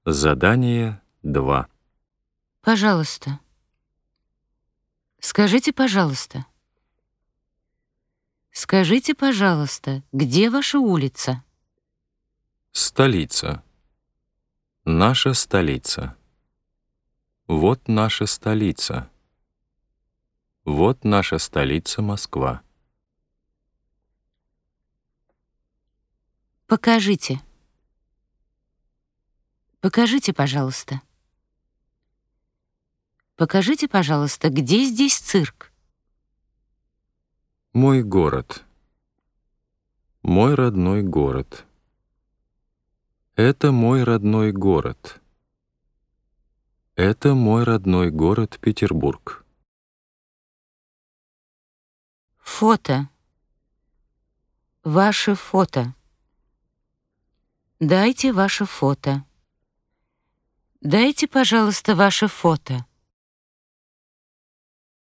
Задание 2. Пожалуйста. Скажите, пожалуйста. Скажите, пожалуйста, где ваша улица? Столица. Наша столица. Вот наша столица. Вот наша столица Москва. Покажите. Покажите, пожалуйста. Покажите, пожалуйста, где здесь цирк? Мой город. Мой родной город. Это мой родной город. Это мой родной город Петербург. Фото. Ваше фото. Дайте ваше фото. Дайте, пожалуйста, ваше фото.